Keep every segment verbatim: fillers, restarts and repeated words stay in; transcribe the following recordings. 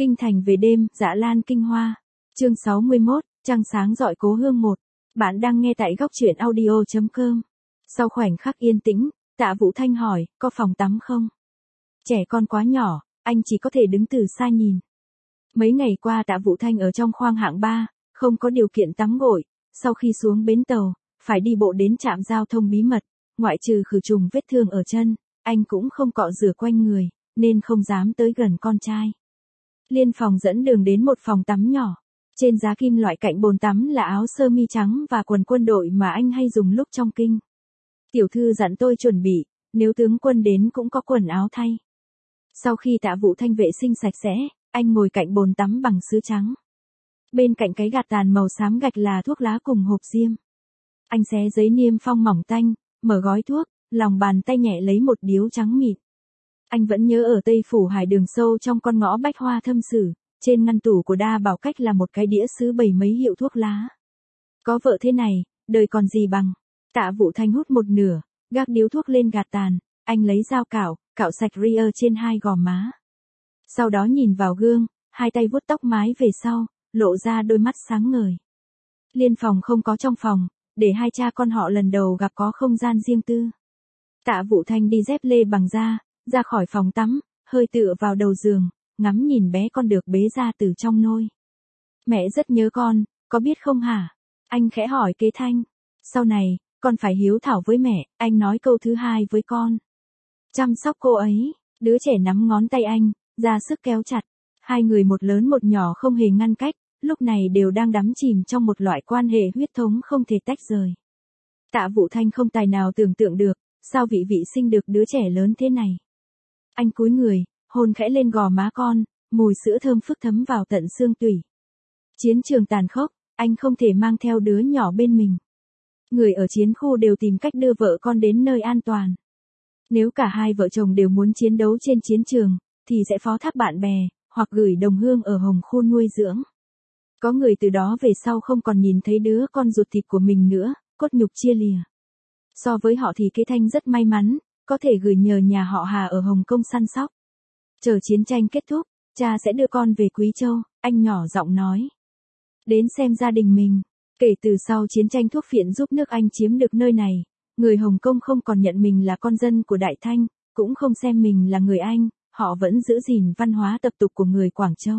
Kinh thành về đêm, Dạ Lan Kinh Hoa. Chương sáu mươi mốt, trăng sáng rọi cố hương một. Bạn đang nghe tại góc truyện audio chấm com. Sau khoảnh khắc yên tĩnh, Tạ Vũ Thanh hỏi, có phòng tắm không? Trẻ con quá nhỏ, anh chỉ có thể đứng từ xa nhìn. Mấy ngày qua Tạ Vũ Thanh ở trong khoang hạng ba, không có điều kiện tắm gội. Sau khi xuống bến tàu, phải đi bộ đến trạm giao thông bí mật. Ngoại trừ khử trùng vết thương ở chân, anh cũng không cọ rửa quanh người, nên không dám tới gần con trai. Liên phòng dẫn đường đến một phòng tắm nhỏ. Trên giá kim loại cạnh bồn tắm là áo sơ mi trắng và quần quân đội mà anh hay dùng lúc trong kinh. Tiểu thư dặn tôi chuẩn bị, nếu tướng quân đến cũng có quần áo thay. Sau khi Tạ Vũ Thanh vệ sinh sạch sẽ, anh ngồi cạnh bồn tắm bằng sứ trắng. Bên cạnh cái gạt tàn màu xám gạch là thuốc lá cùng hộp diêm. Anh xé giấy niêm phong mỏng tanh, mở gói thuốc, lòng bàn tay nhẹ lấy một điếu trắng mịn. Anh vẫn nhớ ở Tây Phủ Hải đường sâu trong con ngõ bách hoa thâm sử, trên ngăn tủ của Đa Bảo Cách là một cái đĩa sứ bày mấy hiệu thuốc lá. Có vợ thế này, đời còn gì bằng. Tạ Vũ Thanh hút một nửa, gác điếu thuốc lên gạt tàn, anh lấy dao cạo, cạo sạch ria trên hai gò má. Sau đó nhìn vào gương, hai tay vuốt tóc mái về sau, lộ ra đôi mắt sáng ngời. Liên phòng không có trong phòng, để hai cha con họ lần đầu gặp có không gian riêng tư. Tạ Vũ Thanh đi dép lê bằng da, ra khỏi phòng tắm, hơi tựa vào đầu giường, ngắm nhìn bé con được bế ra từ trong nôi. Mẹ rất nhớ con, có biết không hả? Anh khẽ hỏi Kế Thanh. Sau này, con phải hiếu thảo với mẹ, anh nói câu thứ hai với con. Chăm sóc cô ấy, đứa trẻ nắm ngón tay anh, ra sức kéo chặt. Hai người một lớn một nhỏ không hề ngăn cách, lúc này đều đang đắm chìm trong một loại quan hệ huyết thống không thể tách rời. Tạ Vũ Thanh không tài nào tưởng tượng được, sao vị vị sinh được đứa trẻ lớn thế này. Anh cúi người, hôn khẽ lên gò má con, mùi sữa thơm phức thấm vào tận xương tủy. Chiến trường tàn khốc, anh không thể mang theo đứa nhỏ bên mình. Người ở chiến khu đều tìm cách đưa vợ con đến nơi an toàn. Nếu cả hai vợ chồng đều muốn chiến đấu trên chiến trường, thì sẽ phó thác bạn bè, hoặc gửi đồng hương ở Hồng Khu nuôi dưỡng. Có người từ đó về sau không còn nhìn thấy đứa con ruột thịt của mình nữa, cốt nhục chia lìa. So với họ thì Kế Thanh rất may mắn, có thể gửi nhờ nhà họ Hà ở Hồng Kông săn sóc. Chờ chiến tranh kết thúc, cha sẽ đưa con về Quý Châu, anh nhỏ giọng nói. Đến xem gia đình mình. Kể từ sau chiến tranh thuốc phiện giúp nước Anh chiếm được nơi này, người Hồng Kông không còn nhận mình là con dân của Đại Thanh, cũng không xem mình là người Anh, họ vẫn giữ gìn văn hóa tập tục của người Quảng Châu.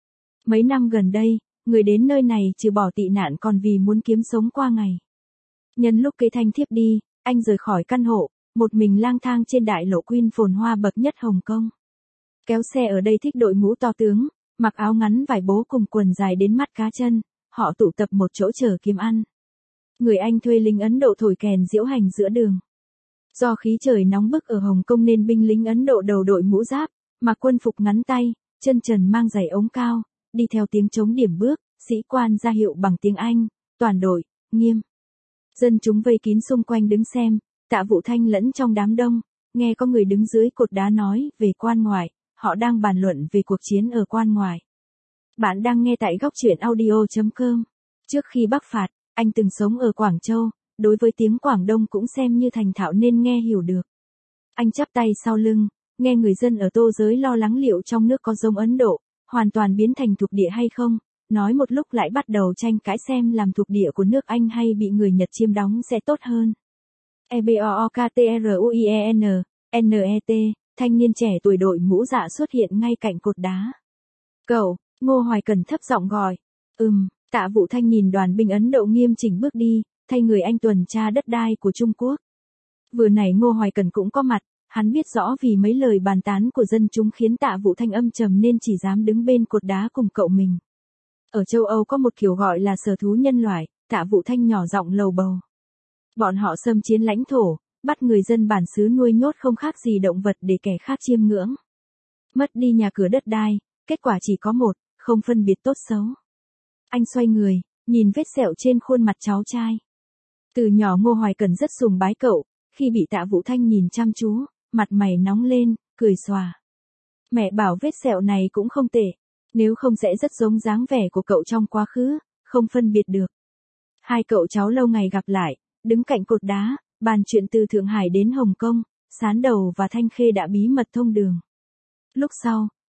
Mấy năm gần đây, người đến nơi này trừ bỏ tị nạn còn vì muốn kiếm sống qua ngày. Nhân lúc Kế Thanh thiếp đi, anh rời khỏi căn hộ, một mình lang thang trên đại lộ Queen phồn hoa bậc nhất Hồng Kông. Kéo xe ở đây thích đội mũ to tướng, mặc áo ngắn vải bố cùng quần dài đến mắt cá chân, họ tụ tập một chỗ chờ kiếm ăn. Người Anh thuê lính Ấn Độ thổi kèn diễu hành giữa đường. Do khí trời nóng bức ở Hồng Kông nên binh lính Ấn Độ đầu đội mũ giáp, mặc quân phục ngắn tay, chân trần mang giày ống cao, đi theo tiếng trống điểm bước, sĩ quan ra hiệu bằng tiếng Anh, toàn đội, nghiêm. Dân chúng vây kín xung quanh đứng xem, Tạ Vũ Thanh lẫn trong đám đông, nghe có người đứng dưới cột đá nói về quan ngoại, họ đang bàn luận về cuộc chiến ở quan ngoại. Bạn đang nghe tại góc truyện audio chấm com. Trước khi Bắc phạt, anh từng sống ở Quảng Châu, đối với tiếng Quảng Đông cũng xem như thành thạo nên nghe hiểu được. Anh chắp tay sau lưng, nghe người dân ở Tô Giới lo lắng liệu trong nước có giống Ấn Độ, hoàn toàn biến thành thuộc địa hay không, nói một lúc lại bắt đầu tranh cãi xem làm thuộc địa của nước Anh hay bị người Nhật chiếm đóng sẽ tốt hơn. E B O O K T R U I E N, N E T, thanh niên trẻ tuổi đội mũ dạ xuất hiện ngay cạnh cột đá. Cậu, Ngô Hoài Cần thấp giọng gọi. Ừm, Tạ Vũ Thanh nhìn đoàn binh Ấn Độ nghiêm chỉnh bước đi, thay người anh tuần tra đất đai của Trung Quốc. Vừa nãy Ngô Hoài Cần cũng có mặt, hắn biết rõ vì mấy lời bàn tán của dân chúng khiến Tạ Vũ Thanh âm trầm nên chỉ dám đứng bên cột đá cùng cậu mình. Ở châu Âu có một kiểu gọi là sở thú nhân loại, Tạ Vũ Thanh nhỏ giọng lầu bầu. Bọn họ xâm chiếm lãnh thổ, bắt người dân bản xứ nuôi nhốt không khác gì động vật để kẻ khác chiêm ngưỡng. Mất đi nhà cửa đất đai, kết quả chỉ có một, không phân biệt tốt xấu. Anh xoay người, nhìn vết sẹo trên khuôn mặt cháu trai. Từ nhỏ Ngô Hoài Cần rất sùng bái cậu, khi bị Tạ Vũ Thanh nhìn chăm chú, mặt mày nóng lên, cười xòa. Mẹ bảo vết sẹo này cũng không tệ, nếu không sẽ rất giống dáng vẻ của cậu trong quá khứ, không phân biệt được. Hai cậu cháu lâu ngày gặp lại, đứng cạnh cột đá, bàn chuyện từ Thượng Hải đến Hồng Kông, Sán Đầu và Thanh Khê đã bí mật thông đường. Lúc sau,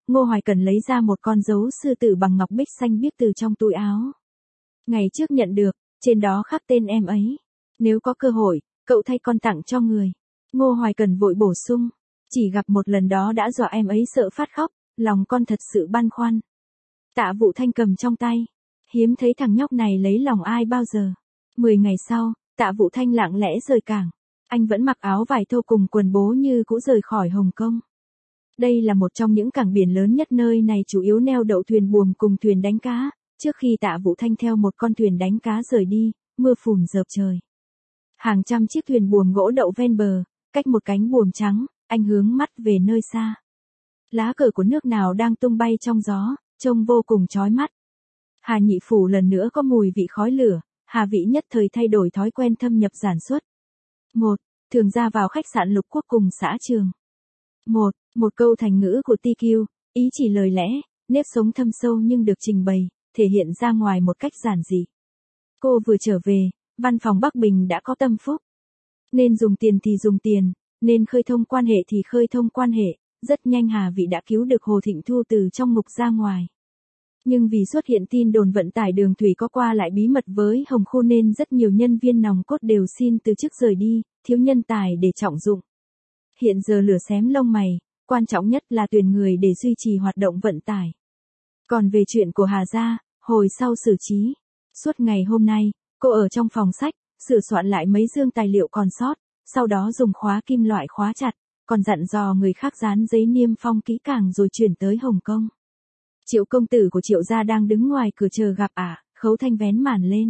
Ngô Hoài Cần lấy ra một con dấu sư tử bằng ngọc bích xanh biếc từ trong túi áo. Ngày trước nhận được, trên đó khắc tên em ấy. Nếu có cơ hội, cậu thay con tặng cho người. Ngô Hoài Cần vội bổ sung. Chỉ gặp một lần đó đã dọa em ấy sợ phát khóc, lòng con thật sự băn khoăn. Tạ Vũ Thanh cầm trong tay. Hiếm thấy thằng nhóc này lấy lòng ai bao giờ. Mười ngày sau, Tạ Vũ Thanh lặng lẽ rời cảng. Anh vẫn mặc áo vải thô cùng quần bố như cũ rời khỏi Hồng Kông. Đây là một trong những cảng biển lớn nhất nơi này, chủ yếu neo đậu thuyền buồm cùng thuyền đánh cá. Trước khi Tạ Vũ Thanh theo một con thuyền đánh cá rời đi, mưa phùn dợp trời. Hàng trăm chiếc thuyền buồm gỗ đậu ven bờ, cách một cánh buồm trắng, anh hướng mắt về nơi xa. Lá cờ của nước nào đang tung bay trong gió, trông vô cùng chói mắt. Hà Nhị Phủ lần nữa có mùi vị khói lửa, Hà Vĩ nhất thời thay đổi thói quen thâm nhập sản xuất. Một, thường ra vào khách sạn Lục Quốc cùng xã Trường. Một, một câu thành ngữ của tê quy, ý chỉ lời lẽ, nếp sống thâm sâu nhưng được trình bày, thể hiện ra ngoài một cách giản dị. Cô vừa trở về, văn phòng Bắc Bình đã có tâm phúc. Nên dùng tiền thì dùng tiền, nên khơi thông quan hệ thì khơi thông quan hệ, rất nhanh Hà Vĩ đã cứu được Hồ Thịnh Thu từ trong ngục ra ngoài. Nhưng vì xuất hiện tin đồn vận tải đường thủy có qua lại bí mật với Hồng Khu nên rất nhiều nhân viên nòng cốt đều xin từ chức rời đi, thiếu nhân tài để trọng dụng. Hiện giờ lửa xém lông mày, quan trọng nhất là tuyển người để duy trì hoạt động vận tải. Còn về chuyện của Hà gia, hồi sau xử trí. Suốt ngày hôm nay, cô ở trong phòng sách, sửa soạn lại mấy dương tài liệu còn sót, sau đó dùng khóa kim loại khóa chặt, còn dặn dò người khác dán giấy niêm phong kỹ càng rồi chuyển tới Hồng Kông. Triệu công tử của Triệu gia đang đứng ngoài cửa chờ gặp ả, à, Khấu Thanh vén màn lên.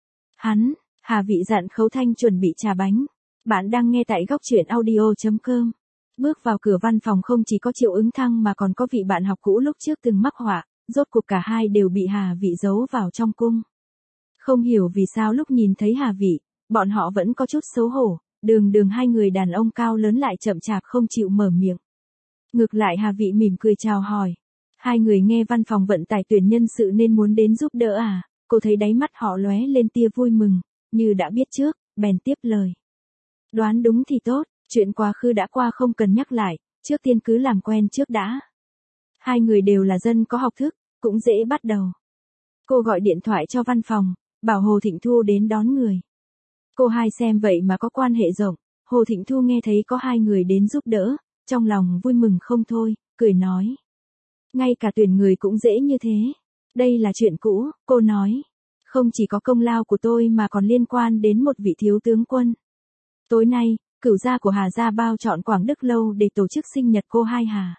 Hắn, Hà Vĩ dặn Khấu Thanh chuẩn bị trà bánh. Bạn đang nghe tại góc truyện audio chấm com. Bước vào cửa văn phòng không chỉ có Triệu Ứng Thăng mà còn có vị bạn học cũ lúc trước từng mắc họa, rốt cuộc cả hai đều bị Hà Vĩ giấu vào trong cung. Không hiểu vì sao lúc nhìn thấy Hà Vĩ, bọn họ vẫn có chút xấu hổ, đường đường hai người đàn ông cao lớn lại chậm chạp không chịu mở miệng. Ngược lại Hà Vĩ mỉm cười chào hỏi. Hai người nghe văn phòng vận tải tuyển nhân sự nên muốn đến giúp đỡ à, cô thấy đáy mắt họ lóe lên tia vui mừng, như đã biết trước, bèn tiếp lời. Đoán đúng thì tốt, chuyện quá khứ đã qua không cần nhắc lại, trước tiên cứ làm quen trước đã. Hai người đều là dân có học thức, cũng dễ bắt đầu. Cô gọi điện thoại cho văn phòng, bảo Hồ Thịnh Thu đến đón người. Cô hai xem vậy mà có quan hệ rộng, Hồ Thịnh Thu nghe thấy có hai người đến giúp đỡ, trong lòng vui mừng không thôi, cười nói. Ngay cả tuyển người cũng dễ như thế. Đây là chuyện cũ, cô nói. Không chỉ có công lao của tôi mà còn liên quan đến một vị thiếu tướng quân. Tối nay, cửu gia của Hà gia bao chọn Quảng Đức Lâu để tổ chức sinh nhật cô hai Hà.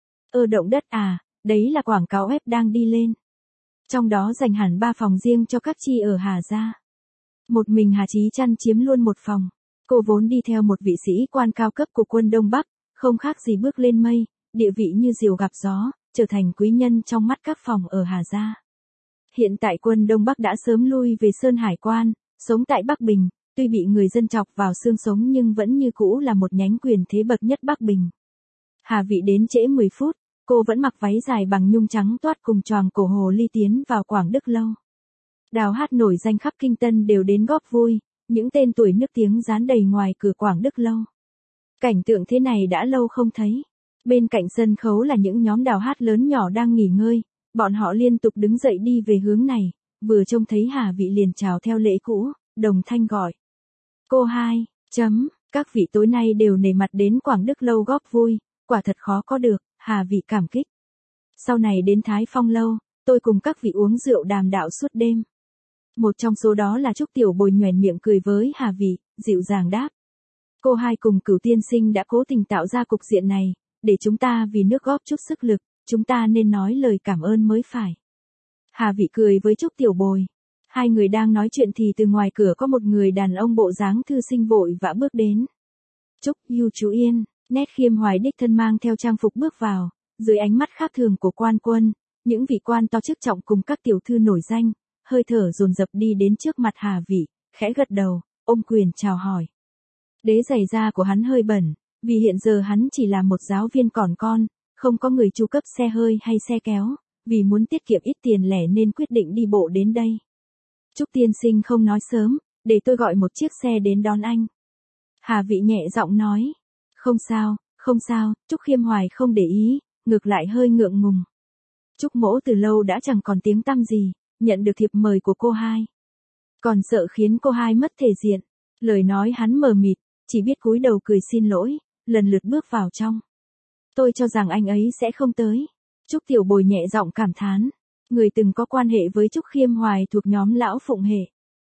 Ơ động đất à, đấy là quảng cáo ép đang đi lên. Trong đó dành hẳn ba phòng riêng cho các chi ở Hà gia. Một mình Hà Chí Trăn chiếm luôn một phòng. Cô vốn đi theo một vị sĩ quan cao cấp của quân Đông Bắc, không khác gì bước lên mây, địa vị như diều gặp gió, trở thành quý nhân trong mắt các phòng ở Hà gia. Hiện tại quân Đông Bắc đã sớm lui về Sơn Hải Quan, sống tại Bắc Bình, tuy bị người dân chọc vào xương sống nhưng vẫn như cũ là một nhánh quyền thế bậc nhất Bắc Bình. Hà Vĩ đến trễ mười phút, cô vẫn mặc váy dài bằng nhung trắng toát cùng choàng cổ hồ ly tiến vào Quảng Đức Lâu. Đào hát nổi danh khắp Kinh Tân đều đến góp vui, những tên tuổi nức tiếng dán đầy ngoài cửa Quảng Đức Lâu. Cảnh tượng thế này đã lâu không thấy. Bên cạnh sân khấu là những nhóm đào hát lớn nhỏ đang nghỉ ngơi, bọn họ liên tục đứng dậy đi về hướng này, vừa trông thấy Hà Vĩ liền chào theo lễ cũ, đồng thanh gọi. Cô hai, chấm, các vị tối nay đều nể mặt đến Quảng Đức Lâu góp vui, quả thật khó có được, Hà Vĩ cảm kích. Sau này đến Thái Phong Lâu, tôi cùng các vị uống rượu đàm đạo suốt đêm. Một trong số đó là Trúc Tiểu Bồi nhoẻn miệng cười với Hà Vĩ, dịu dàng đáp. Cô hai cùng Cửu tiên sinh đã cố tình tạo ra cục diện này, để chúng ta vì nước góp chút sức lực, chúng ta nên nói lời cảm ơn mới phải. Hà Vĩ cười với Trúc Tiểu Bồi. Hai người đang nói chuyện thì từ ngoài cửa có một người đàn ông bộ dáng thư sinh vội vã bước đến. Trúc Yu chú Yên, nét khiêm hoài đích thân mang theo trang phục bước vào, dưới ánh mắt khác thường của quan quân, những vị quan to chức trọng cùng các tiểu thư nổi danh, hơi thở dồn dập đi đến trước mặt Hà Vĩ, khẽ gật đầu, ôm quyền chào hỏi. Đế giày da của hắn hơi bẩn, vì hiện giờ hắn chỉ là một giáo viên còn con, không có người chu cấp xe hơi hay xe kéo, vì muốn tiết kiệm ít tiền lẻ nên quyết định đi bộ đến đây. Trúc tiên sinh không nói sớm, để tôi gọi một chiếc xe đến đón anh. Hà Vĩ nhẹ giọng nói. Không sao, không sao, Trúc Khiêm Hoài không để ý, ngược lại hơi ngượng ngùng. Trúc Mỗ từ lâu đã chẳng còn tiếng tăm gì, nhận được thiệp mời của cô hai. Còn sợ khiến cô hai mất thể diện. Lời nói hắn mờ mịt, chỉ biết cúi đầu cười xin lỗi, lần lượt bước vào trong. Tôi cho rằng anh ấy sẽ không tới. Trúc Tiểu Bồi nhẹ giọng cảm thán. Người từng có quan hệ với Trúc Khiêm Hoài thuộc nhóm Lão Phụng Hệ.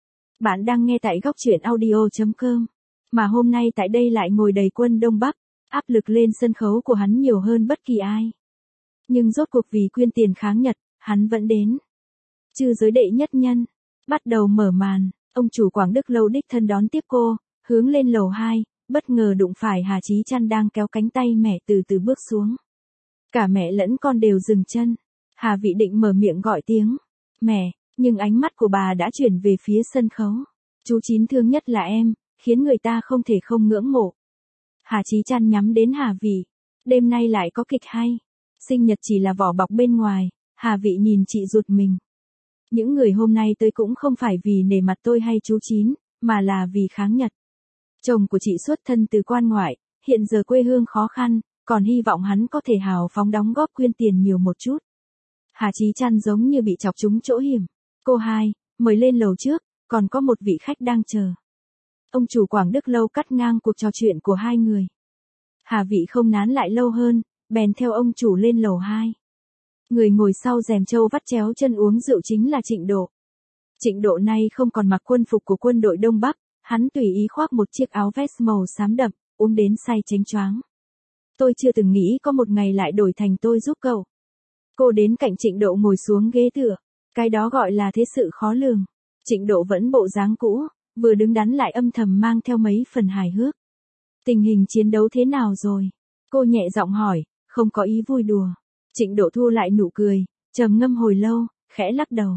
Bạn đang nghe tại góc truyện audio.com. Mà hôm nay tại đây lại ngồi đầy quân Đông Bắc, áp lực lên sân khấu của hắn nhiều hơn bất kỳ ai. Nhưng rốt cuộc vì quyên tiền kháng Nhật, hắn vẫn đến. Chư giới đệ nhất nhân, bắt đầu mở màn, ông chủ Quảng Đức Lâu đích thân đón tiếp cô, hướng lên lầu hai, bất ngờ đụng phải Hà Chí Trăn đang kéo cánh tay mẹ từ từ bước xuống. Cả mẹ lẫn con đều dừng chân. Hà Vị định mở miệng gọi tiếng mẹ, nhưng ánh mắt của bà đã chuyển về phía sân khấu. Chú Chín thương nhất là em, khiến người ta không thể không ngưỡng mộ. Hà Chí Trăn nhắm đến Hà Vị. Đêm nay lại có kịch hay. Sinh nhật chỉ là vỏ bọc bên ngoài. Hà Vị nhìn chị ruột mình. Những người hôm nay tới cũng không phải vì nể mặt tôi hay chú Chín, mà là vì kháng Nhật. Chồng của chị xuất thân từ quan ngoại, hiện giờ quê hương khó khăn, còn hy vọng hắn có thể hào phóng đóng góp quyên tiền nhiều một chút. Hà Chí Trăn giống như bị chọc trúng chỗ hiểm. Cô hai, mời lên lầu trước, còn có một vị khách đang chờ. Ông chủ Quảng Đức Lâu cắt ngang cuộc trò chuyện của hai người. Hà Vị không nán lại lâu hơn, bèn theo ông chủ lên lầu hai. Người ngồi sau rèm trâu vắt chéo chân uống rượu chính là Trịnh Độ. Trịnh Độ nay không còn mặc quân phục của quân đội Đông Bắc, hắn tùy ý khoác một chiếc áo vest màu xám đậm, uống đến say chánh choáng. Tôi chưa từng nghĩ có một ngày lại đổi thành tôi giúp cậu. Cô đến cạnh Trịnh Độ ngồi xuống ghế tựa. Cái đó gọi là thế sự khó lường. Trịnh Độ vẫn bộ dáng cũ, vừa đứng đắn lại âm thầm mang theo mấy phần hài hước. Tình hình chiến đấu thế nào rồi? Cô nhẹ giọng hỏi, không có ý vui đùa. Trịnh Độ thu lại nụ cười, trầm ngâm hồi lâu, khẽ lắc đầu.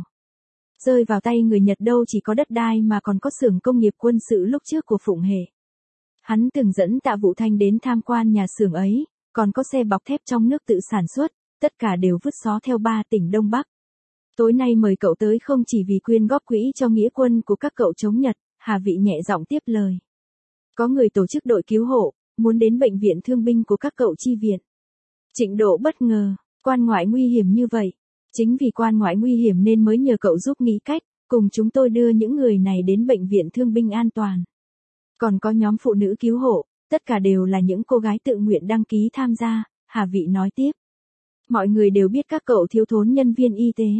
Rơi vào tay người Nhật đâu chỉ có đất đai mà còn có xưởng công nghiệp quân sự lúc trước của Phụng Hệ. Hắn từng dẫn Tạ Vũ Thanh đến tham quan nhà xưởng ấy, còn có xe bọc thép trong nước tự sản xuất, tất cả đều vứt xó theo ba tỉnh Đông Bắc. Tối nay mời cậu tới không chỉ vì quyên góp quỹ cho nghĩa quân của các cậu chống Nhật, Hà Vị nhẹ giọng tiếp lời. Có người tổ chức đội cứu hộ, muốn đến bệnh viện thương binh của các cậu chi viện. Trịnh Độ bất ngờ, quan ngoại nguy hiểm như vậy. Chính vì quan ngoại nguy hiểm nên mới nhờ cậu giúp nghĩ cách, cùng chúng tôi đưa những người này đến bệnh viện thương binh an toàn. Còn có nhóm phụ nữ cứu hộ, tất cả đều là những cô gái tự nguyện đăng ký tham gia, Hà Vị nói tiếp. Mọi người đều biết các cậu thiếu thốn nhân viên y tế.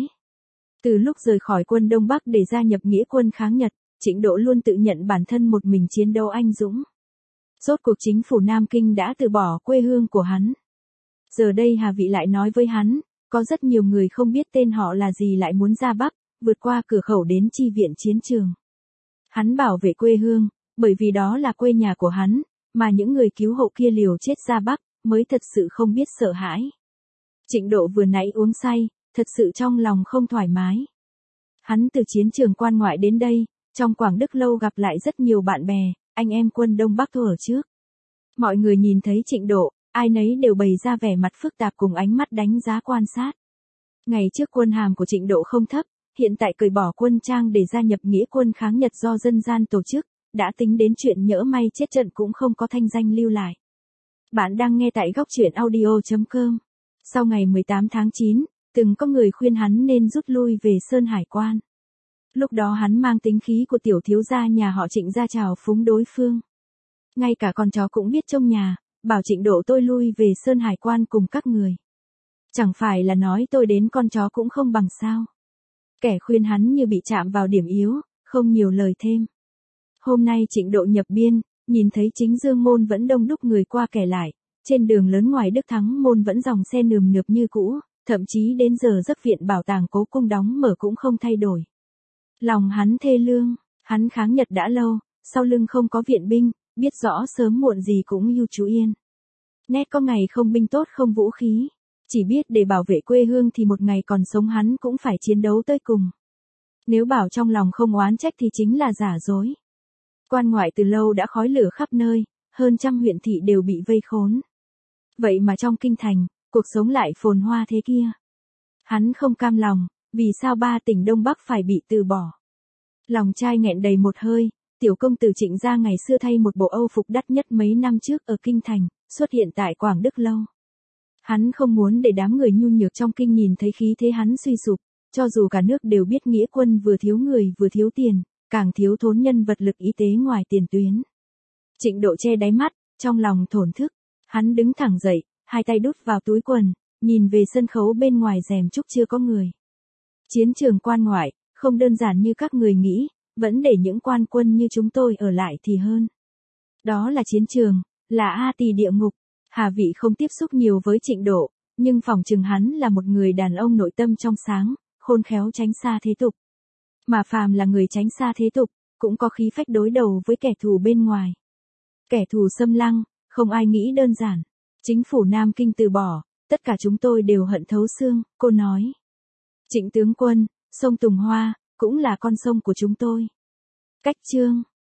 Từ lúc rời khỏi quân Đông Bắc để gia nhập nghĩa quân kháng Nhật, Trịnh Độ luôn tự nhận bản thân một mình chiến đấu anh dũng. Rốt cuộc chính phủ Nam Kinh đã từ bỏ quê hương của hắn. Giờ đây Hà Vị lại nói với hắn, có rất nhiều người không biết tên họ là gì lại muốn ra Bắc, vượt qua cửa khẩu đến chi viện chiến trường. Hắn bảo vệ quê hương, bởi vì đó là quê nhà của hắn, mà những người cứu hộ kia liều chết ra Bắc, mới thật sự không biết sợ hãi. Trịnh Độ vừa nãy uống say, thật sự trong lòng không thoải mái. Hắn từ chiến trường quan ngoại đến đây, trong Quảng Đức Lâu gặp lại rất nhiều bạn bè, anh em quân Đông Bắc thuở trước. Mọi người nhìn thấy Trịnh Độ, ai nấy đều bày ra vẻ mặt phức tạp cùng ánh mắt đánh giá quan sát. Ngày trước quân hàm của Trịnh Độ không thấp, hiện tại cởi bỏ quân trang để gia nhập nghĩa quân kháng Nhật do dân gian tổ chức, đã tính đến chuyện nhỡ may chết trận cũng không có thanh danh lưu lại. Bạn đang nghe tại góc truyện audio.com. Sau ngày mười tám tháng chín, từng có người khuyên hắn nên rút lui về Sơn Hải Quan. Lúc đó hắn mang tính khí của tiểu thiếu gia nhà họ Trịnh ra chào phúng đối phương. Ngay cả con chó cũng biết trông nhà, bảo Trịnh Độ tôi lui về Sơn Hải Quan cùng các người. Chẳng phải là nói tôi đến con chó cũng không bằng sao. Kẻ khuyên hắn như bị chạm vào điểm yếu, không nhiều lời thêm. Hôm nay Trịnh Độ nhập biên, nhìn thấy chính Dương Môn vẫn đông đúc người qua kẻ lại, trên đường lớn ngoài Đức Thắng Môn vẫn dòng xe nườm nượp như cũ, thậm chí đến giờ giấc viện bảo tàng Cố Cung đóng mở cũng không thay đổi. Lòng hắn thê lương, hắn kháng Nhật đã lâu, sau lưng không có viện binh, biết rõ sớm muộn gì cũng ưu chú yên. Nét có ngày không binh tốt không vũ khí, chỉ biết để bảo vệ quê hương thì một ngày còn sống hắn cũng phải chiến đấu tới cùng. Nếu bảo trong lòng không oán trách thì chính là giả dối. Quan ngoại từ lâu đã khói lửa khắp nơi, hơn trăm huyện thị đều bị vây khốn. Vậy mà trong kinh thành, cuộc sống lại phồn hoa thế kia. Hắn không cam lòng, vì sao ba tỉnh Đông Bắc phải bị từ bỏ. Lòng trai nghẹn đầy một hơi, tiểu công tử Trịnh gia ngày xưa thay một bộ âu phục đắt nhất mấy năm trước ở kinh thành, xuất hiện tại Quảng Đức Lâu. Hắn không muốn để đám người nhu nhược trong kinh nhìn thấy khí thế hắn suy sụp, cho dù cả nước đều biết nghĩa quân vừa thiếu người vừa thiếu tiền, càng thiếu thốn nhân vật lực y tế ngoài tiền tuyến. Trịnh Độ che đáy mắt, trong lòng thổn thức, hắn đứng thẳng dậy, hai tay đút vào túi quần, nhìn về sân khấu bên ngoài rèm trúc chưa có người. Chiến trường quan ngoại, không đơn giản như các người nghĩ, vẫn để những quan quân như chúng tôi ở lại thì hơn. Đó là chiến trường, là A Tỳ địa ngục. Hà Vị không tiếp xúc nhiều với Trịnh Độ, nhưng phỏng chừng hắn là một người đàn ông nội tâm trong sáng, khôn khéo tránh xa thế tục. Mà phàm là người tránh xa thế tục, cũng có khí phách đối đầu với kẻ thù bên ngoài. Kẻ thù xâm lăng, không ai nghĩ đơn giản. Chính phủ Nam Kinh từ bỏ, tất cả chúng tôi đều hận thấu xương, cô nói. Trịnh tướng quân, sông Tùng Hoa, cũng là con sông của chúng tôi. Cách chương